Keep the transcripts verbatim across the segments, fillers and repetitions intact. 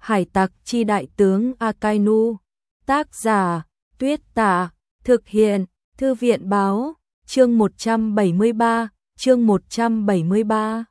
Hải tặc chi đại tướng Akainu. Tác giả Tuyết Tả. Thực hiện Thư viện báo. Chương một trăm bảy mươi ba. Chương một trăm bảy mươi ba.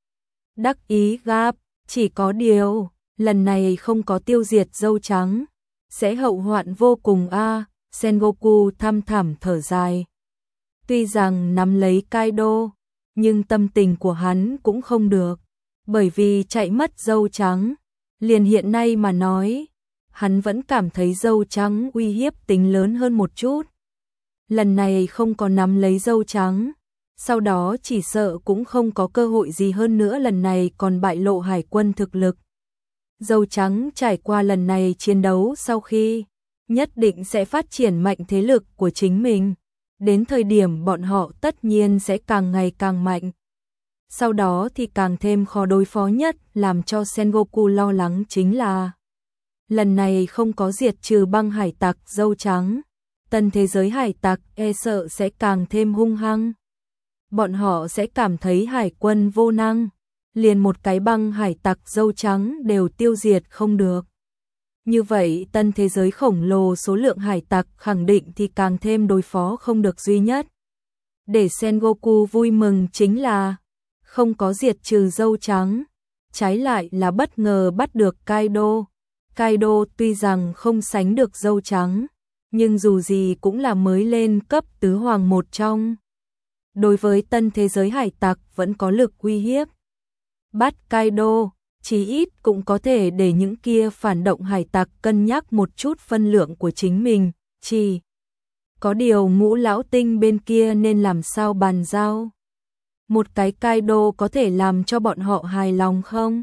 Đắc ý gáp. Chỉ có điều, lần này không có tiêu diệt dâu trắng, sẽ hậu hoạn vô cùng a. À, Sengoku thăm thẳm thở dài. Tuy rằng nắm lấy Kaido, nhưng tâm tình của hắn cũng không được, bởi vì chạy mất dâu trắng. Liền hiện nay mà nói, hắn vẫn cảm thấy dâu trắng uy hiếp tính lớn hơn một chút. Lần này không có nắm lấy dâu trắng, sau đó chỉ sợ cũng không có cơ hội gì hơn nữa, lần này còn bại lộ hải quân thực lực. Dâu trắng trải qua lần này chiến đấu sau khi, nhất định sẽ phát triển mạnh thế lực của chính mình. Đến thời điểm bọn họ tất nhiên sẽ càng ngày càng mạnh. Sau đó thì càng thêm khó đối phó nhất, làm cho Sengoku lo lắng chính là lần này không có diệt trừ băng hải tặc dâu trắng, tân thế giới hải tặc e sợ sẽ càng thêm hung hăng. Bọn họ sẽ cảm thấy hải quân vô năng, liền một cái băng hải tặc dâu trắng đều tiêu diệt không được. Như vậy tân thế giới khổng lồ số lượng hải tặc khẳng định thì càng thêm đối phó không được. Duy nhất để Sengoku vui mừng chính là không có diệt trừ dâu trắng, trái lại là bất ngờ bắt được Kaido. Kaido tuy rằng không sánh được dâu trắng, nhưng dù gì cũng là mới lên cấp tứ hoàng một trong. Đối với tân thế giới hải tặc vẫn có lực uy hiếp. Bắt Kaido, chí ít cũng có thể để những kia phản động hải tặc cân nhắc một chút phân lượng của chính mình. Chỉ có điều Ngũ lão tinh bên kia nên làm sao bàn giao? Một cái Kaido có thể làm cho bọn họ hài lòng không?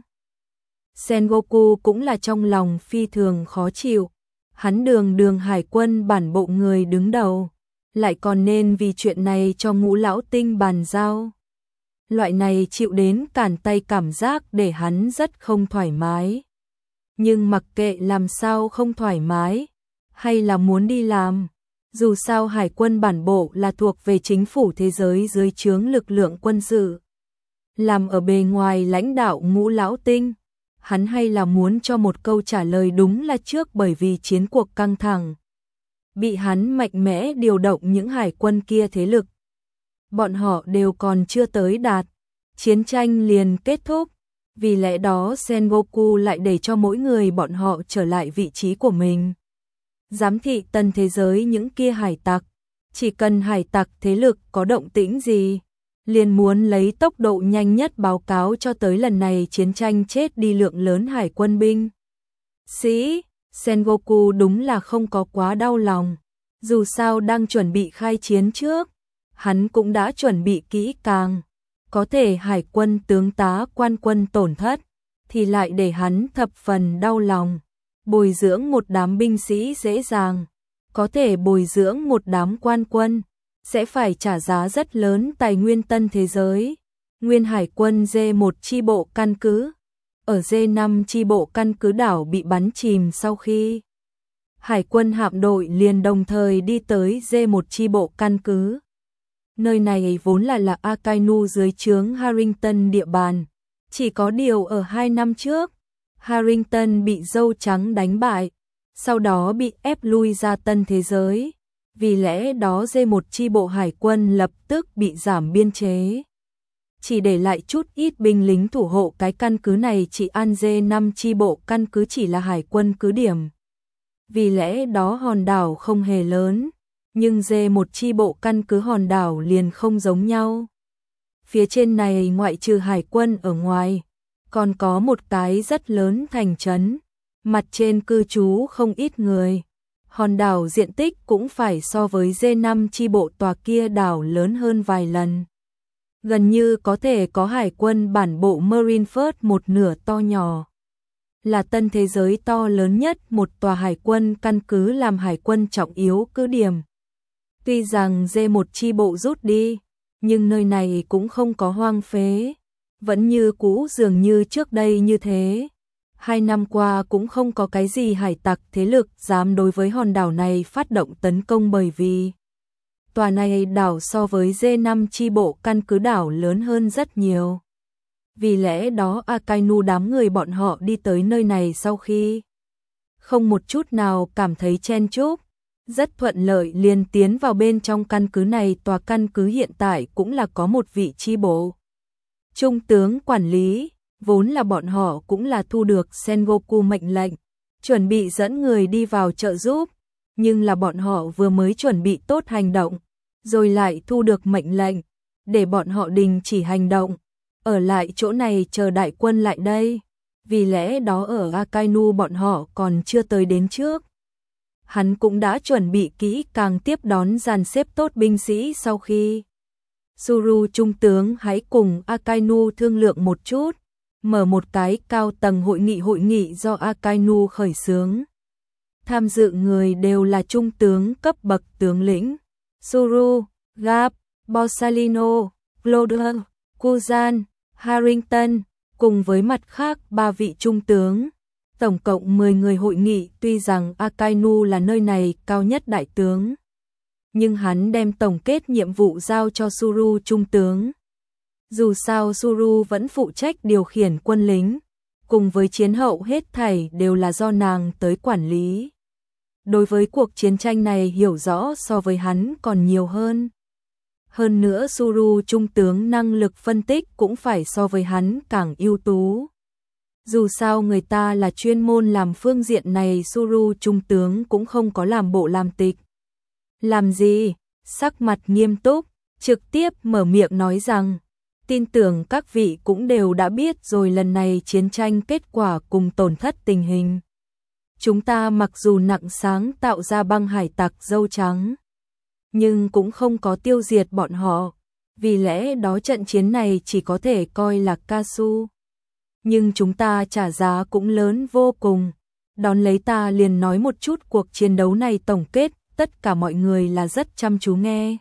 Sengoku cũng là trong lòng phi thường khó chịu. Hắn đường đường hải quân bản bộ người đứng đầu, lại còn nên vì chuyện này cho Ngũ lão tinh bàn giao. Loại này chịu đến cản tay cảm giác để hắn rất không thoải mái. Nhưng mặc kệ làm sao không thoải mái, hay là muốn đi làm, dù sao hải quân bản bộ là thuộc về chính phủ thế giới dưới trướng lực lượng quân sự. Làm ở bề ngoài lãnh đạo Ngũ lão tinh, hắn hay là muốn cho một câu trả lời đúng là trước, bởi vì chiến cuộc căng thẳng, bị hắn mạnh mẽ điều động những hải quân kia thế lực. Bọn họ đều còn chưa tới đạt, chiến tranh liền kết thúc. Vì lẽ đó Sengoku lại để cho mỗi người bọn họ trở lại vị trí của mình. Giám thị tân thế giới những kia hải tặc, chỉ cần hải tặc thế lực có động tĩnh gì, liền muốn lấy tốc độ nhanh nhất báo cáo cho tới lần này chiến tranh chết đi lượng lớn hải quân binh sĩ. Sengoku đúng là không có quá đau lòng, dù sao đang chuẩn bị khai chiến trước, hắn cũng đã chuẩn bị kỹ càng. Có thể hải quân tướng tá quan quân tổn thất, thì lại để hắn thập phần đau lòng. Bồi dưỡng một đám binh sĩ dễ dàng, có thể bồi dưỡng một đám quan quân, sẽ phải trả giá rất lớn tài nguyên tân thế giới. Nguyên hải quân D một chi bộ căn cứ, ở D năm chi bộ căn cứ đảo bị bắn chìm sau khi hải quân hạm đội liền đồng thời đi tới D một chi bộ căn cứ. Nơi này vốn là là Akainu dưới trướng Harrington địa bàn, chỉ có điều ở hai năm trước, Harrington bị dâu trắng đánh bại, sau đó bị ép lui ra tân thế giới. Vì lẽ đó D một chi bộ hải quân lập tức bị giảm biên chế, chỉ để lại chút ít binh lính thủ hộ cái căn cứ này. Chỉ an D năm chi bộ căn cứ chỉ là hải quân cứ điểm, vì lẽ đó hòn đảo không hề lớn, nhưng D một chi bộ căn cứ hòn đảo liền không giống nhau. Phía trên này ngoại trừ hải quân ở ngoài, còn có một cái rất lớn thành trấn, mặt trên cư trú không ít người. Hòn đảo diện tích cũng phải so với D năm chi bộ tòa kia đảo lớn hơn vài lần. Gần như có thể có hải quân bản bộ Marineford một nửa to nhỏ. Là tân thế giới to lớn nhất một tòa hải quân căn cứ làm hải quân trọng yếu cứ điểm. Tuy rằng D một chi bộ rút đi, nhưng nơi này cũng không có hoang phế, vẫn như cũ dường như trước đây như thế. Hai năm qua cũng không có cái gì hải tặc thế lực dám đối với hòn đảo này phát động tấn công, bởi vì tòa này đảo so với D năm chi bộ căn cứ đảo lớn hơn rất nhiều. Vì lẽ đó Akainu đám người bọn họ đi tới nơi này sau khi không một chút nào cảm thấy chen chúc, rất thuận lợi liền tiến vào bên trong căn cứ này. Tòa căn cứ hiện tại cũng là có một vị chi bộ trung tướng quản lý, vốn là bọn họ cũng là thu được Sengoku mệnh lệnh, chuẩn bị dẫn người đi vào trợ giúp, nhưng là bọn họ vừa mới chuẩn bị tốt hành động, rồi lại thu được mệnh lệnh, để bọn họ đình chỉ hành động, ở lại chỗ này chờ đại quân lại đây. Vì lẽ đó ở Akainu bọn họ còn chưa tới đến trước, hắn cũng đã chuẩn bị kỹ càng tiếp đón dàn xếp tốt binh sĩ. Sau khi Suru trung tướng hãy cùng Akainu thương lượng một chút, mở một cái cao tầng hội nghị hội nghị do Akainu khởi xướng. Tham dự người đều là trung tướng cấp bậc tướng lĩnh, Suru, Gap, Borsalino, Cloder, Kuzan, Harrington, cùng với mặt khác ba vị trung tướng. Tổng cộng mười người hội nghị. Tuy rằng Akainu là nơi này cao nhất đại tướng, nhưng hắn đem tổng kết nhiệm vụ giao cho Suru trung tướng. Dù sao Suru vẫn phụ trách điều khiển quân lính, cùng với chiến hậu hết thảy đều là do nàng tới quản lý. Đối với cuộc chiến tranh này hiểu rõ so với hắn còn nhiều hơn. Hơn nữa Suru trung tướng năng lực phân tích cũng phải so với hắn càng ưu tú. Dù sao người ta là chuyên môn làm phương diện này, Suru trung tướng cũng không có làm bộ làm tịch. Làm gì? Sắc mặt nghiêm túc, trực tiếp mở miệng nói rằng, tin tưởng các vị cũng đều đã biết rồi, lần này chiến tranh kết quả cùng tổn thất tình hình. Chúng ta mặc dù nặng sáng tạo ra băng hải tặc dâu trắng, nhưng cũng không có tiêu diệt bọn họ, vì lẽ đó trận chiến này chỉ có thể coi là ca su. Nhưng chúng ta trả giá cũng lớn vô cùng. Đón lấy ta liền nói một chút cuộc chiến đấu này tổng kết, tất cả mọi người là rất chăm chú nghe.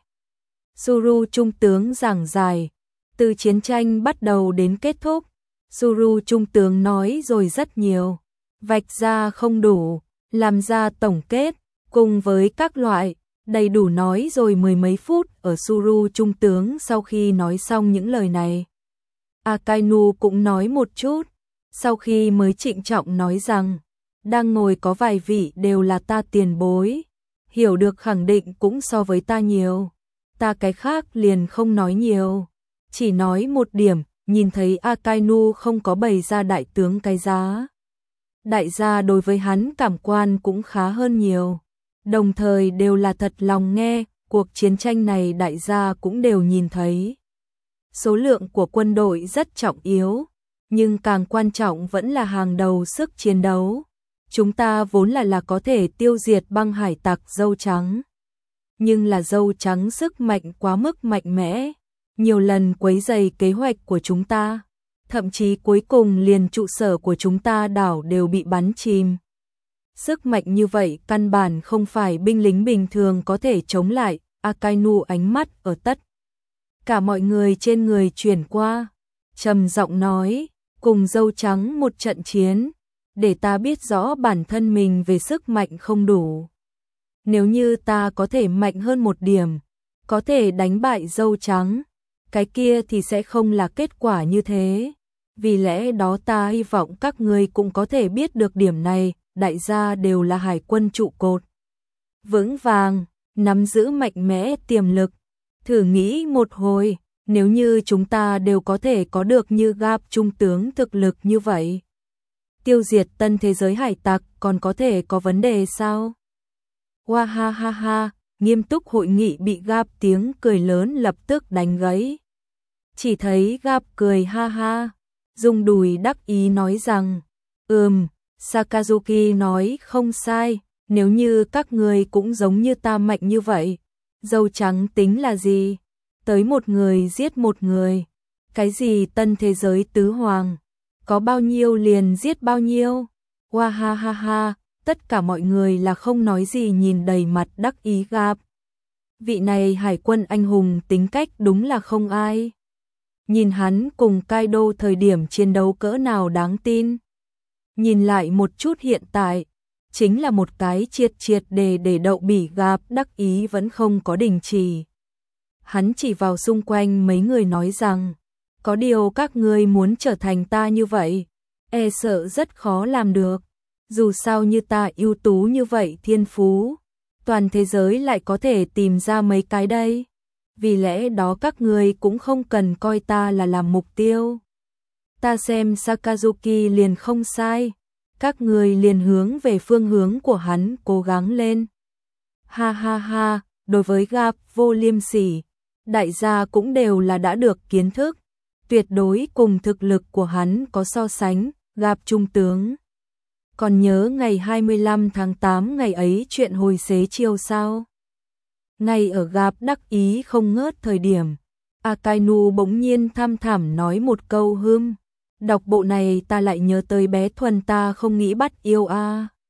Suru trung tướng giảng giải, từ chiến tranh bắt đầu đến kết thúc, Suru trung tướng nói rồi rất nhiều, vạch ra không đủ, làm ra tổng kết, cùng với các loại, đầy đủ nói rồi mười mấy phút. Ở Suru trung tướng sau khi nói xong những lời này, Akainu cũng nói một chút, sau khi mới trịnh trọng nói rằng, đang ngồi có vài vị đều là ta tiền bối, hiểu được khẳng định cũng so với ta nhiều, ta cái khác liền không nói nhiều, chỉ nói một điểm. Nhìn thấy Akainu không có bày ra đại tướng cái giá, đại gia đối với hắn cảm quan cũng khá hơn nhiều, đồng thời đều là thật lòng nghe. Cuộc chiến tranh này đại gia cũng đều nhìn thấy, số lượng của quân đội rất trọng yếu, nhưng càng quan trọng vẫn là hàng đầu sức chiến đấu. Chúng ta vốn là là có thể tiêu diệt băng hải tặc dâu trắng, nhưng là dâu trắng sức mạnh quá mức mạnh mẽ, nhiều lần quấy rầy kế hoạch của chúng ta, thậm chí cuối cùng liền trụ sở của chúng ta đảo đều bị bắn chìm. Sức mạnh như vậy căn bản không phải binh lính bình thường có thể chống lại. Akainu ánh mắt ở tất cả mọi người trên người chuyển qua, trầm giọng nói, cùng dâu trắng một trận chiến, để ta biết rõ bản thân mình về sức mạnh không đủ. Nếu như ta có thể mạnh hơn một điểm, có thể đánh bại dâu trắng, cái kia thì sẽ không là kết quả như thế. Vì lẽ đó ta hy vọng các ngươi cũng có thể biết được điểm này. Đại gia đều là hải quân trụ cột vững vàng, nắm giữ mạnh mẽ tiềm lực. Thử nghĩ một hồi, nếu như chúng ta đều có thể có được như Gap trung tướng thực lực như vậy, tiêu diệt tân thế giới hải tặc còn có thể có vấn đề sao? Hoa ha ha ha, nghiêm túc hội nghị bị Gap tiếng cười lớn lập tức đánh gãy. Chỉ thấy Gap cười ha ha, dùng đùi đắc ý nói rằng, ừm, Sakazuki nói không sai, nếu như các người cũng giống như ta mạnh như vậy, dâu trắng tính là gì? Tới một người giết một người, cái gì tân thế giới tứ hoàng, có bao nhiêu liền giết bao nhiêu. Hoa ha ha ha, tất cả mọi người là không nói gì nhìn đầy mặt đắc ý Gap. Vị này hải quân anh hùng tính cách đúng là không ai. Nhìn hắn cùng Kaido thời điểm chiến đấu cỡ nào đáng tin. Nhìn lại một chút hiện tại, chính là một cái triệt triệt đề để đậu bỉ. Gap đắc ý vẫn không có đình chỉ. Hắn chỉ vào xung quanh mấy người nói rằng, Có điều các ngươi muốn trở thành ta như vậy, e sợ rất khó làm được. Dù sao như ta ưu tú như vậy thiên phú, toàn thế giới lại có thể tìm ra mấy cái đây. Vì lẽ đó các ngươi cũng không cần coi ta là làm mục tiêu. Ta xem Sakazuki liền không sai, các ngươi liền hướng về phương hướng của hắn cố gắng lên. Ha ha ha, đối với Gặp Vô Liêm Sỉ, đại gia cũng đều là đã được kiến thức, tuyệt đối cùng thực lực của hắn có so sánh. Gặp trung tướng, còn nhớ ngày hai mươi lăm tháng tám ngày ấy chuyện hồi xế chiều sao? Ngay ở Gặp đắc ý không ngớt thời điểm, Akainu bỗng nhiên tham thảm nói một câu hưm, đọc bộ này ta lại nhớ tới bé Thuần ta không nghĩ bắt yêu a. À.